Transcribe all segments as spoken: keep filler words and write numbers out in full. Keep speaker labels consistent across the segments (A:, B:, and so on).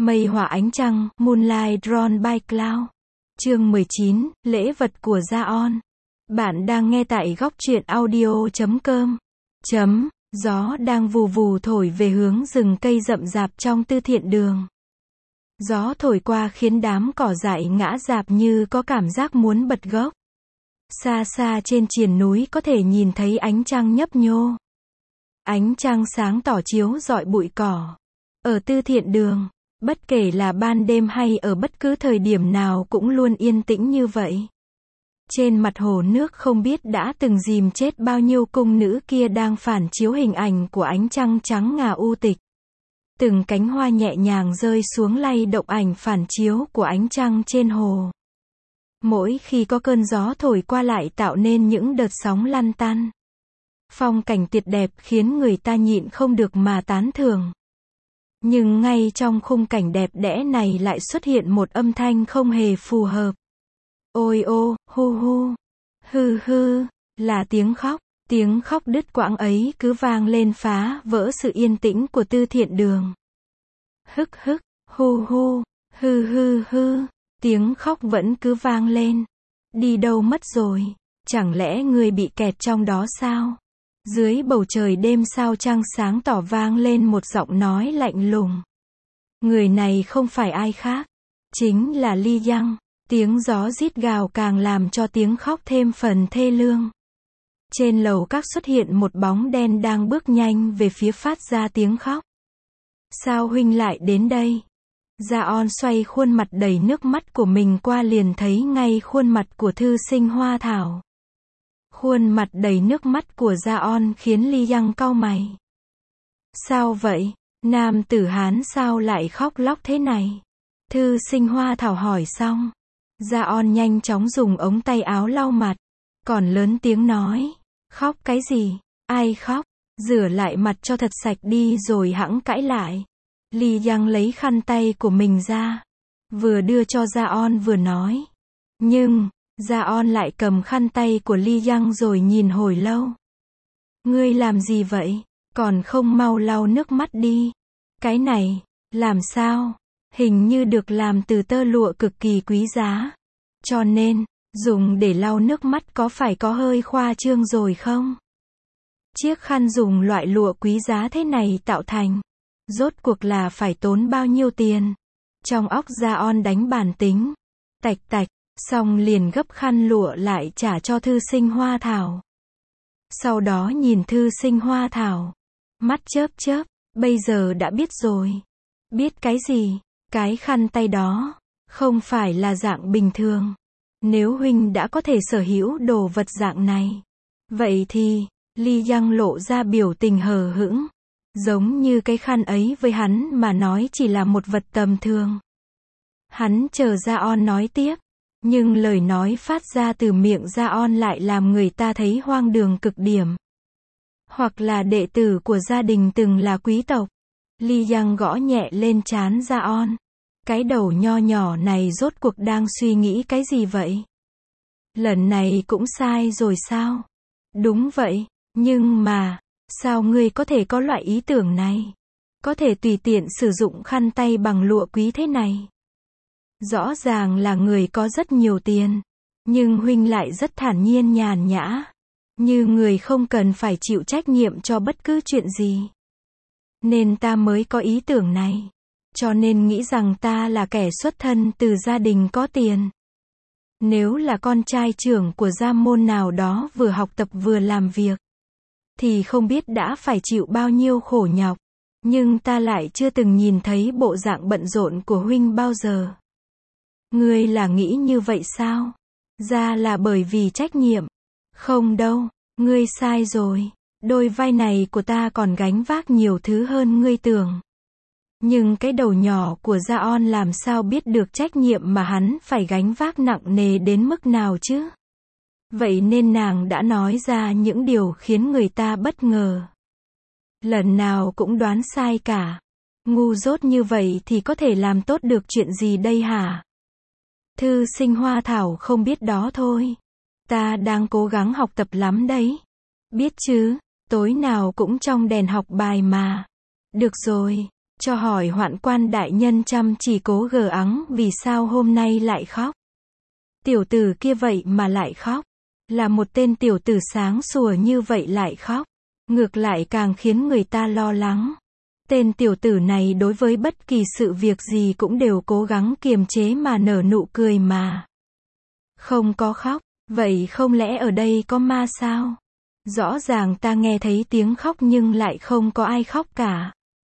A: Mây họa ánh trăng, Moonlight Drawn by Cloud. Chương mười chín, lễ vật của Gia-on. Bạn đang nghe tại góc truyện audio chấm com. Chấm, gió đang vù vù thổi về hướng rừng cây rậm rạp trong Tư Thiện Đường. Gió thổi qua khiến đám cỏ dại ngã rạp như có cảm giác muốn bật gốc. Xa xa trên triền núi có thể nhìn thấy ánh trăng nhấp nhô. Ánh trăng sáng tỏ chiếu rọi bụi cỏ. Ở Tư Thiện Đường, bất kể là ban đêm hay ở bất cứ thời điểm nào cũng luôn yên tĩnh như vậy. Trên mặt hồ nước không biết đã từng dìm chết bao nhiêu cung nữ kia đang phản chiếu hình ảnh của ánh trăng trắng ngà u tịch. Từng cánh hoa nhẹ nhàng rơi xuống lay động ảnh phản chiếu của ánh trăng trên hồ. Mỗi khi có cơn gió thổi qua lại tạo nên những đợt sóng lăn tăn. Phong cảnh tuyệt đẹp khiến người ta nhịn không được mà tán thưởng. Nhưng ngay trong khung cảnh đẹp đẽ này lại xuất hiện một âm thanh không hề phù hợp. Ôi ô, hu hu, hư hư, là tiếng khóc. Tiếng khóc đứt quãng ấy cứ vang lên phá vỡ sự yên tĩnh của Tư Thiện Đường. Hức hức, hu hu, hư hư hư, tiếng khóc vẫn cứ vang lên. Đi đâu mất rồi? Chẳng lẽ người bị kẹt trong đó sao? Dưới bầu trời đêm sao trăng sáng tỏ vang lên một giọng nói lạnh lùng. Người này không phải ai khác, chính là Ly Yang. Tiếng gió rít gào càng làm cho tiếng khóc thêm phần thê lương. Trên lầu các xuất hiện một bóng đen đang bước nhanh về phía phát ra tiếng khóc. Sao huynh lại đến đây? Gia-on xoay khuôn mặt đầy nước mắt của mình qua liền thấy ngay khuôn mặt của thư sinh Hoa Thảo. Khuôn mặt đầy nước mắt của Gia-on khiến Ly Yang cau mày. Sao vậy? Nam tử Hán sao lại khóc lóc thế này? Thư sinh Hoa Thảo hỏi xong. Gia-on nhanh chóng dùng ống tay áo lau mặt. Còn lớn tiếng nói. Khóc cái gì? Ai khóc? Rửa lại mặt cho thật sạch đi rồi hẵng cãi lại. Ly Yang lấy khăn tay của mình ra. Vừa đưa cho Gia-on vừa nói. Nhưng, Gia-on lại cầm khăn tay của Ly Yang rồi nhìn hồi lâu. Ngươi làm gì vậy? Còn không mau lau nước mắt đi. Cái này, làm sao? Hình như được làm từ tơ lụa cực kỳ quý giá. Cho nên, dùng để lau nước mắt có phải có hơi khoa trương rồi không? Chiếc khăn dùng loại lụa quý giá thế này tạo thành. Rốt cuộc là phải tốn bao nhiêu tiền? Trong óc Gia-on đánh bàn tính. Tạch tạch, xong liền gấp khăn lụa lại trả cho thư sinh Hoa Thảo. Sau đó nhìn thư sinh Hoa Thảo. Mắt chớp chớp, bây giờ đã biết rồi. Biết cái gì? Cái khăn tay đó, không phải là dạng bình thường. Nếu huynh đã có thể sở hữu đồ vật dạng này. Vậy thì, Ly Yang lộ ra biểu tình hờ hững. Giống như cái khăn ấy với hắn mà nói chỉ là một vật tầm thường. Hắn chờ Gia-on nói tiếp. Nhưng lời nói phát ra từ miệng Gia-on lại làm người ta thấy hoang đường cực điểm. Hoặc là đệ tử của gia đình từng là quý tộc. Ly Yang gõ nhẹ lên trán Gia-on. Cái đầu nho nhỏ này rốt cuộc đang suy nghĩ cái gì vậy? Lần này cũng sai rồi sao? Đúng vậy, nhưng mà, sao ngươi có thể có loại ý tưởng này? Có thể tùy tiện sử dụng khăn tay bằng lụa quý thế này? Rõ ràng là người có rất nhiều tiền, nhưng huynh lại rất thản nhiên nhàn nhã. Như người không cần phải chịu trách nhiệm cho bất cứ chuyện gì. Nên ta mới có ý tưởng này. Cho nên nghĩ rằng ta là kẻ xuất thân từ gia đình có tiền. Nếu là con trai trưởng của gia môn nào đó vừa học tập vừa làm việc, thì không biết đã phải chịu bao nhiêu khổ nhọc. Nhưng ta lại chưa từng nhìn thấy bộ dạng bận rộn của huynh bao giờ. Ngươi là nghĩ như vậy sao? Ra là bởi vì trách nhiệm. Không đâu, ngươi sai rồi. Đôi vai này của ta còn gánh vác nhiều thứ hơn ngươi tưởng. Nhưng cái đầu nhỏ của Gia-on làm sao biết được trách nhiệm mà hắn phải gánh vác nặng nề đến mức nào chứ? Vậy nên nàng đã nói ra những điều khiến người ta bất ngờ. Lần nào cũng đoán sai cả. Ngu dốt như vậy thì có thể làm tốt được chuyện gì đây hả? Thư sinh Hoa Thảo không biết đó thôi. Ta đang cố gắng học tập lắm đấy. Biết chứ, tối nào cũng trong đèn học bài mà. Được rồi. cho hỏi hoạn quan đại nhân chăm chỉ cố gờ ắng vì sao hôm nay lại khóc. Tiểu tử kia vậy mà lại khóc. Là một tên tiểu tử sáng sủa như vậy lại khóc. Ngược lại càng khiến người ta lo lắng. Tên tiểu tử này đối với bất kỳ sự việc gì cũng đều cố gắng kiềm chế mà nở nụ cười mà. Không có khóc. Vậy không lẽ ở đây có ma sao? Rõ ràng ta nghe thấy tiếng khóc nhưng lại không có ai khóc cả.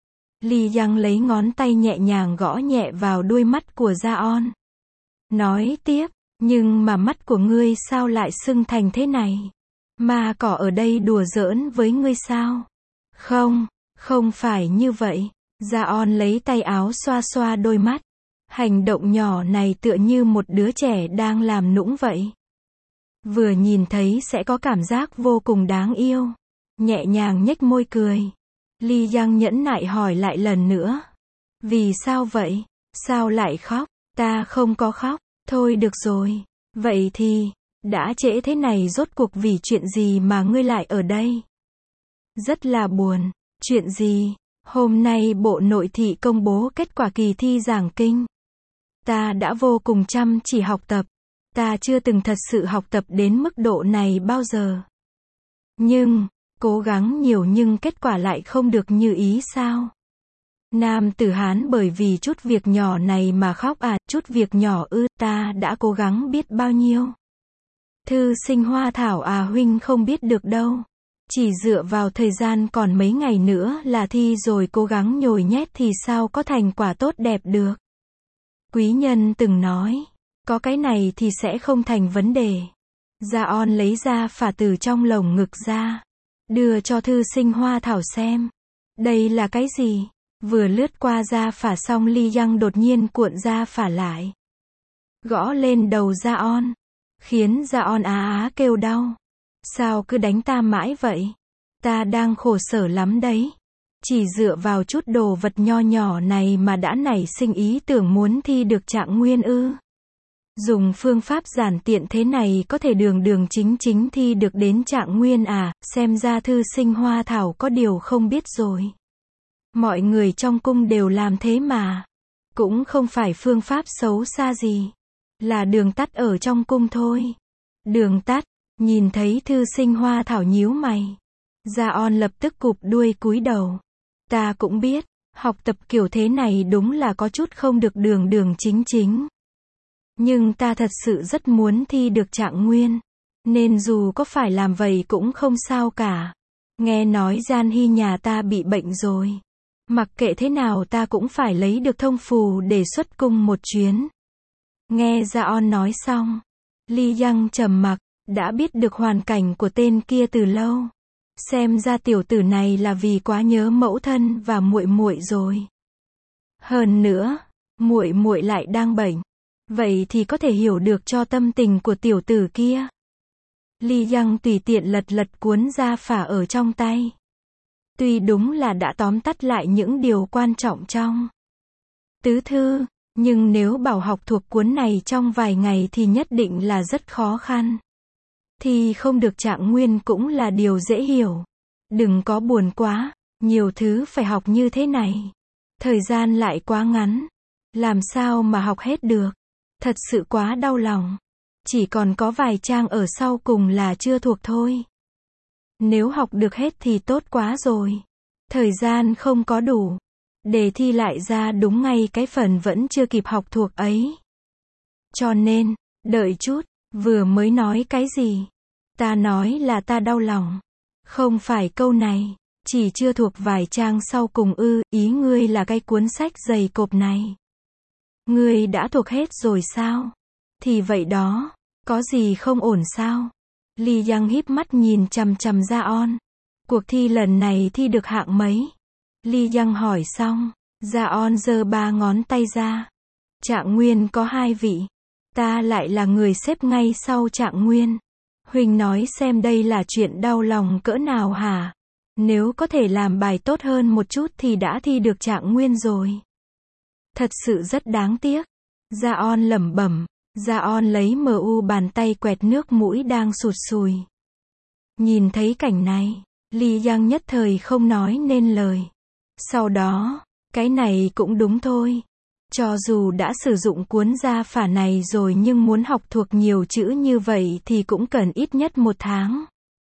A: Li Yang lấy ngón tay nhẹ nhàng gõ nhẹ vào đuôi mắt của Gia-on. Nói tiếp, nhưng mà mắt của ngươi sao lại sưng thành thế này? Ma cỏ ở đây đùa giỡn với ngươi sao? Không, không phải như vậy. Gia-on lấy tay áo xoa xoa đôi mắt. Hành động nhỏ này tựa như một đứa trẻ đang làm nũng vậy. Vừa nhìn thấy sẽ có cảm giác vô cùng đáng yêu. Nhẹ nhàng nhếch môi cười. Li Yang nhẫn nại hỏi lại lần nữa. Vì sao vậy? Sao lại khóc? Ta không có khóc. Thôi được rồi. Vậy thì, đã trễ thế này rốt cuộc vì chuyện gì mà ngươi lại ở đây? Rất là buồn. Chuyện gì? Hôm nay Bộ Nội thị công bố kết quả kỳ thi giảng kinh. Ta đã vô cùng chăm chỉ học tập. Ta chưa từng thật sự học tập đến mức độ này bao giờ. Nhưng, cố gắng nhiều nhưng kết quả lại không được như ý sao? Nam tử Hán bởi vì chút việc nhỏ này mà khóc à, chút việc nhỏ ư, ta đã cố gắng biết bao nhiêu. Thư sinh Hoa Thảo à huynh không biết được đâu. Chỉ dựa vào thời gian còn mấy ngày nữa là thi rồi cố gắng nhồi nhét thì sao có thành quả tốt đẹp được. Quý nhân từng nói, có cái này thì sẽ không thành vấn đề. Gia-on lấy ra phả từ trong lồng ngực ra. Đưa cho thư sinh Hoa Thảo xem. Đây là cái gì? Vừa lướt qua ra phả xong Li Yang đột nhiên cuộn ra phả lại. Gõ lên đầu Gia-on. Khiến Gia-on á á kêu đau. Sao cứ đánh ta mãi vậy? Ta đang khổ sở lắm đấy. Chỉ dựa vào chút đồ vật nho nhỏ này mà đã nảy sinh ý tưởng muốn thi được trạng nguyên ư. Dùng phương pháp giản tiện thế này có thể đường đường chính chính thi được đến trạng nguyên à, xem ra thư sinh Hoa Thảo có điều không biết rồi. Mọi người trong cung đều làm thế mà. Cũng không phải phương pháp xấu xa gì. Là đường tắt ở trong cung thôi. Đường tắt, nhìn thấy thư sinh Hoa Thảo nhíu mày. Gia-on lập tức cụp đuôi cúi đầu. Ta cũng biết, học tập kiểu thế này đúng là có chút không được đường đường chính chính. Nhưng ta thật sự rất muốn thi được trạng nguyên. Nên dù có phải làm vậy cũng không sao cả. Nghe nói Gian Hy nhà ta bị bệnh rồi. Mặc kệ thế nào ta cũng phải lấy được thông phù để xuất cung một chuyến. Nghe Gia-on nói xong. Li Yang trầm mặc, đã biết được hoàn cảnh của tên kia từ lâu. Xem ra tiểu tử này là vì quá nhớ mẫu thân và muội muội rồi. Hơn nữa, muội muội lại đang bệnh. Vậy thì có thể hiểu được cho tâm tình của tiểu tử kia. Li Yang tùy tiện lật lật cuốn ra phả ở trong tay. Tuy đúng là đã tóm tắt lại những điều quan trọng trong tứ thư, nhưng nếu bảo học thuộc cuốn này trong vài ngày thì nhất định là rất khó khăn. Thì không được trạng nguyên cũng là điều dễ hiểu. Đừng có buồn quá, nhiều thứ phải học như thế này. Thời gian lại quá ngắn. Làm sao mà học hết được? Thật sự quá đau lòng. Chỉ còn có vài trang ở sau cùng là chưa thuộc thôi. Nếu học được hết thì tốt quá rồi. Thời gian không có đủ. Đề thi lại ra đúng ngay cái phần vẫn chưa kịp học thuộc ấy. Cho nên, đợi chút, vừa mới nói cái gì? Ta nói là ta đau lòng. Không phải câu này. Chỉ chưa thuộc vài trang sau cùng ư, ý ngươi là cái cuốn sách dày cộp này. Ngươi đã thuộc hết rồi sao? Thì vậy đó, có gì không ổn sao? Li Yang híp mắt nhìn chằm chằm Gia-on. Cuộc thi lần này thi được hạng mấy? Li Yang hỏi xong, Gia-on giơ ba ngón tay ra. Trạng nguyên có hai vị. Ta lại là người xếp ngay sau trạng nguyên. Huynh nói xem đây là chuyện đau lòng cỡ nào hả? Nếu có thể làm bài tốt hơn một chút thì đã thi được trạng nguyên rồi. Thật sự rất đáng tiếc. Gia-on lẩm bẩm. Gia-on lấy mờ u bàn tay quẹt nước mũi đang sụt sùi. Nhìn thấy cảnh này, Li Yang nhất thời không nói nên lời. Sau đó, Cái này cũng đúng thôi. Cho dù đã sử dụng cuốn gia phả này rồi nhưng muốn học thuộc nhiều chữ như vậy thì cũng cần ít nhất một tháng.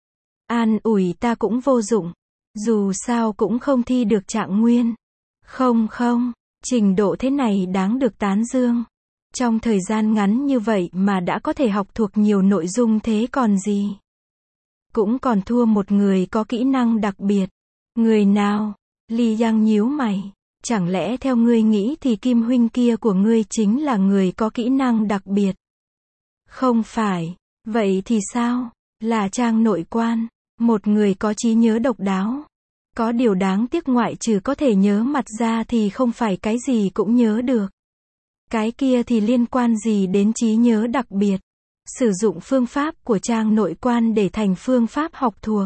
A: An ủi ta cũng vô dụng. Dù sao cũng không thi được trạng nguyên. Không không, trình độ thế này đáng được tán dương. Trong thời gian ngắn như vậy mà đã có thể học thuộc nhiều nội dung thế còn gì. Cũng còn thua một người có kỹ năng đặc biệt. Người nào? Li Yang nhíu mày. Chẳng lẽ theo ngươi nghĩ thì Kim huynh kia của ngươi chính là người có kỹ năng đặc biệt? Không phải. Vậy thì sao? Là Trang nội quan. Một người có trí nhớ độc đáo. Có điều đáng tiếc ngoại trừ có thể nhớ mặt ra thì không phải cái gì cũng nhớ được. Cái kia thì liên quan gì đến trí nhớ đặc biệt? Sử dụng phương pháp của Trang nội quan để thành phương pháp học thuộc.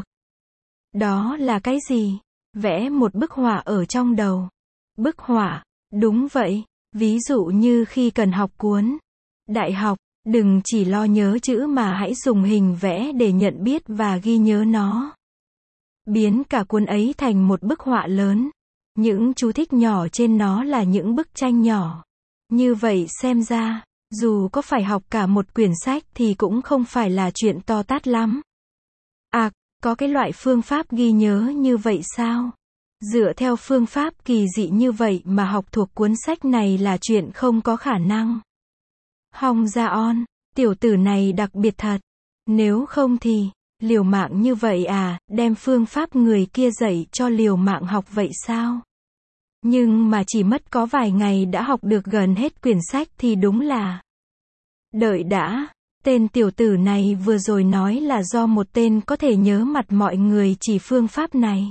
A: Đó là cái gì? Vẽ một bức họa ở trong đầu. Bức họa, đúng vậy. Ví dụ như khi cần học cuốn đại học, đừng chỉ lo nhớ chữ mà hãy dùng hình vẽ để nhận biết và ghi nhớ nó. Biến cả cuốn ấy thành một bức họa lớn. Những chú thích nhỏ trên nó là những bức tranh nhỏ. Như vậy xem ra, dù có phải học cả một quyển sách thì cũng không phải là chuyện to tát lắm. À, có cái loại phương pháp ghi nhớ như vậy sao? Dựa theo phương pháp kỳ dị như vậy mà học thuộc cuốn sách này là chuyện không có khả năng. Hong Gia-on, tiểu tử này đặc biệt thật. Nếu không thì, liều mạng như vậy à, đem phương pháp người kia dạy cho liều mạng học vậy sao? Nhưng mà chỉ mất có vài ngày đã học được gần hết quyển sách thì đúng là... Đợi đã, tên tiểu tử này vừa rồi nói là do một tên có thể nhớ mặt mọi người chỉ phương pháp này.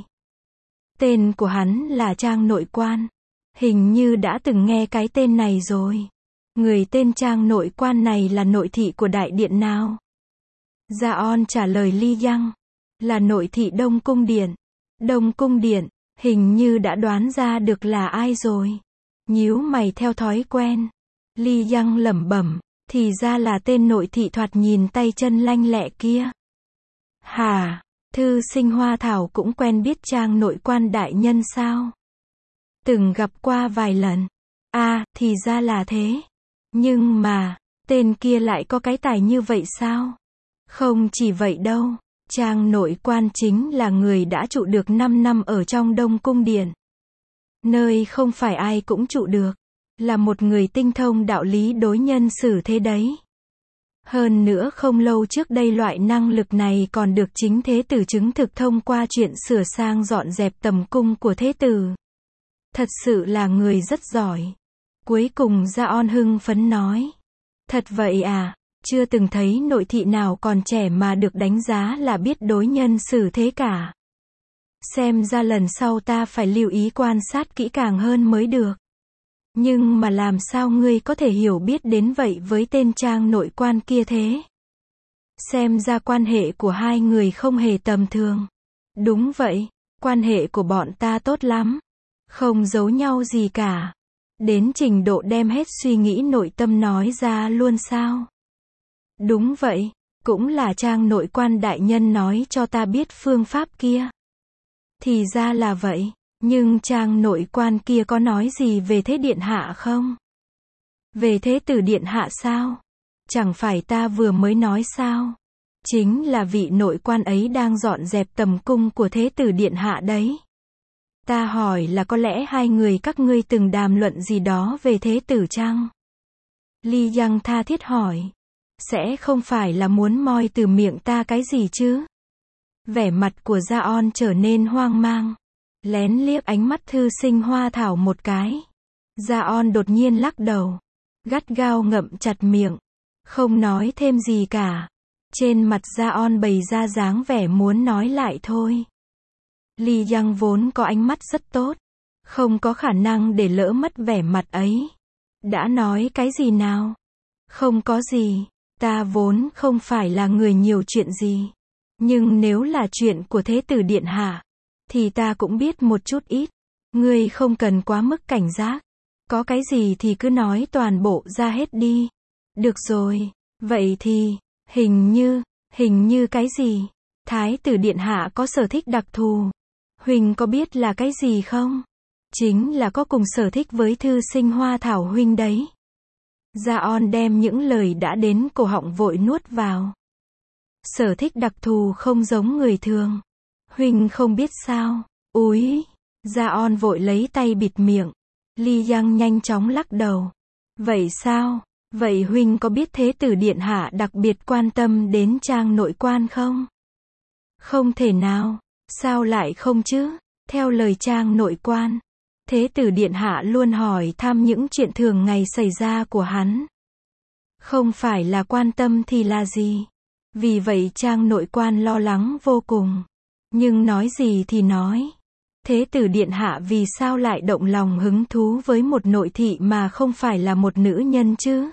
A: Tên của hắn là Trang nội quan. Hình như đã từng nghe cái tên này rồi. Người tên Trang nội quan này là nội thị của đại điện nào? Gia-on trả lời Li Yang. Là nội thị Đông Cung Điện. Đông Cung Điện, hình như đã đoán ra được là ai rồi. Nhíu mày theo thói quen. Li Yang lẩm bẩm, thì ra là tên nội thị thoạt nhìn tay chân lanh lẹ kia. Hả? Thư sinh Hoa Thảo cũng quen biết Trang nội quan đại nhân sao? Từng gặp qua vài lần. À, thì ra là thế. Nhưng mà, tên kia lại có cái tài như vậy sao? Không chỉ vậy đâu. Trang nội quan chính là người đã trụ được năm năm ở trong Đông Cung Điện. Nơi không phải ai cũng trụ được. Là một người tinh thông đạo lý đối nhân xử thế đấy. Hơn nữa không lâu trước đây loại năng lực này còn được chính thế tử chứng thực thông qua chuyện sửa sang dọn dẹp tầm cung của thế tử. Thật sự là người rất giỏi. Cuối cùng Gia-on hưng phấn nói. Thật vậy à, chưa từng thấy nội thị nào còn trẻ mà được đánh giá là biết đối nhân xử thế cả. Xem ra lần sau ta phải lưu ý quan sát kỹ càng hơn mới được. Nhưng mà làm sao ngươi có thể hiểu biết đến vậy với tên Trang nội quan kia thế? Xem ra quan hệ của hai người không hề tầm thường. Đúng vậy, quan hệ của bọn ta tốt lắm. Không giấu nhau gì cả. Đến trình độ đem hết suy nghĩ nội tâm nói ra luôn sao? Đúng vậy, cũng là Trang nội quan đại nhân nói cho ta biết phương pháp kia. Thì ra là vậy. Nhưng Trang nội quan kia có nói gì về thế điện hạ không? Về thế tử điện hạ sao? Chẳng phải ta vừa mới nói sao? Chính là vị nội quan ấy đang dọn dẹp tầm cung của thế tử điện hạ đấy. Ta hỏi là có lẽ hai người các ngươi từng đàm luận gì đó về thế tử chăng? Li Yang tha thiết hỏi. Sẽ không phải là muốn moi từ miệng ta cái gì chứ? Vẻ mặt của Gia-on trở nên hoang mang. Lén liếc ánh mắt thư sinh Hoa Thảo một cái. Gia-on đột nhiên lắc đầu. Gắt gao ngậm chặt miệng. Không nói thêm gì cả. Trên mặt Gia-on bày ra dáng vẻ muốn nói lại thôi. Li Yang vốn có ánh mắt rất tốt. Không có khả năng để lỡ mất vẻ mặt ấy. Đã nói cái gì nào? Không có gì. Ta vốn không phải là người nhiều chuyện gì. Nhưng nếu là chuyện của thế tử điện hạ, thì ta cũng biết một chút ít. Ngươi không cần quá mức cảnh giác. Có cái gì thì cứ nói toàn bộ ra hết đi. Được rồi. Vậy thì, hình như, hình như cái gì? Thái tử điện hạ có sở thích đặc thù. Huỳnh có biết là cái gì không? Chính là có cùng sở thích với thư sinh Hoa Thảo huynh đấy. Gia-on đem những lời đã đến cổ họng vội nuốt vào. Sở thích đặc thù không giống người thường. Huynh không biết sao? Úi! Gia-on vội lấy tay bịt miệng. Li Yang nhanh chóng lắc đầu. Vậy sao? Vậy huynh có biết Thế tử điện hạ đặc biệt quan tâm đến trang nội quan không? Không thể nào. Sao lại không chứ? Theo lời trang nội quan, Thế tử điện hạ luôn hỏi thăm những chuyện thường ngày xảy ra của hắn. Không phải là quan tâm thì là gì? Vì vậy trang nội quan lo lắng vô cùng. Nhưng nói gì thì nói. Thế tử điện hạ vì sao lại động lòng hứng thú với một nội thị mà không phải là một nữ nhân chứ?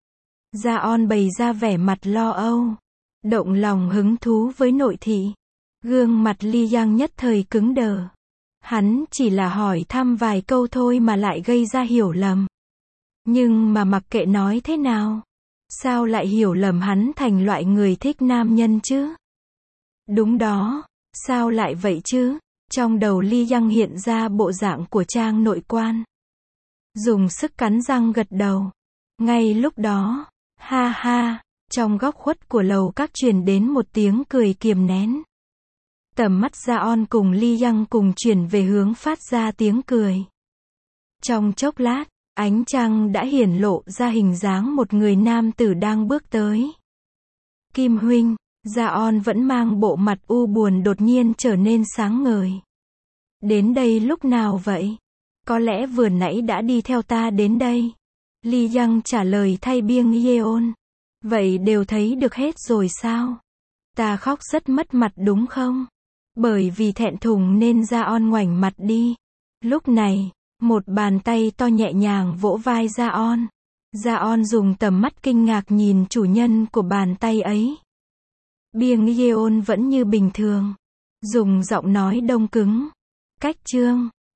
A: Gia-on bày ra vẻ mặt lo âu. Động lòng hứng thú với nội thị. Gương mặt Li Yang nhất thời cứng đờ. Hắn chỉ là hỏi thăm vài câu thôi mà lại gây ra hiểu lầm. Nhưng mà mặc kệ nói thế nào, sao lại hiểu lầm hắn thành loại người thích nam nhân chứ? Đúng đó, sao lại vậy chứ? Trong đầu Li Yang hiện ra bộ dạng của trang nội quan. Dùng sức cắn răng gật đầu. Ngay lúc đó, ha ha, trong góc khuất của lầu các truyền đến một tiếng cười kiềm nén. Tầm mắt Gia-on cùng Li Yang cùng chuyển về hướng phát ra tiếng cười. Trong chốc lát, ánh trăng đã hiển lộ ra hình dáng một người nam tử đang bước tới. Kim huynh, Gia-on vẫn mang bộ mặt u buồn đột nhiên trở nên sáng ngời. Đến đây lúc nào vậy? Có lẽ vừa nãy đã đi theo ta đến đây. Li Yang trả lời thay Biêng Yeon. Vậy đều thấy được hết rồi sao? Ta khóc rất mất mặt đúng không? Bởi vì thẹn thùng nên Gia-on ngoảnh mặt đi. Lúc này, một bàn tay to nhẹ nhàng vỗ vai Gia-on. Gia-on dùng tầm mắt kinh ngạc nhìn chủ nhân của bàn tay ấy. Biêng Yeon vẫn như bình thường. Dùng giọng nói đông cứng. Cách chương